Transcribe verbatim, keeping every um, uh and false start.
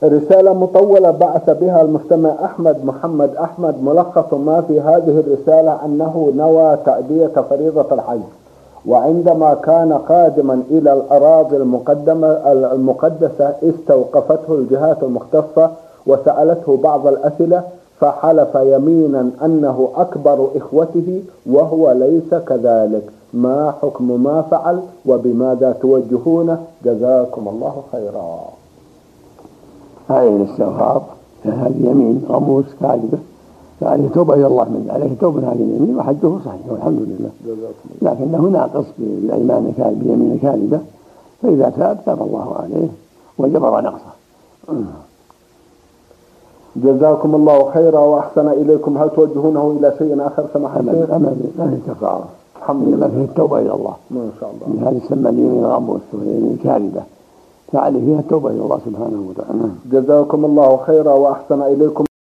رسالة مطولة بعث بها المستمع أحمد محمد أحمد. ملخص ما في هذه الرسالة أنه نوى تأدية فريضة الحج، وعندما كان قادما إلى الأراضي المقدمة المقدسة استوقفته الجهات المختصة وسألته بعض الأسئلة، فحلف يمينا أنه أكبر إخوته وهو ليس كذلك. ما حكم ما فعل وبماذا توجهونه؟ جزاكم الله خيرا. هذه الاستغفار هذه يمين غموس كاذبة، فعليه توبة إلى الله منه، عليه توبة هذه اليمين وحجه صحيح والحمد لله، لكنه ناقص بأيمان بيمين كاذبة، فإذا تاب تاب الله عليه وجبر نقصه. جزاكم الله خيرا وأحسن إليكم. هل توجهونه إلى شيء آخر سماحة الشيخ؟ أما ما هي كفارة، الحمد لله فيه التوبة إلى الله ما شاء الله. هذه تسمى اليمين غموس ويمين كاذبة، فعليه فيها التوبة إلى الله سبحانه وتعالى. جزاكم الله خيرا وأحسن إليكم.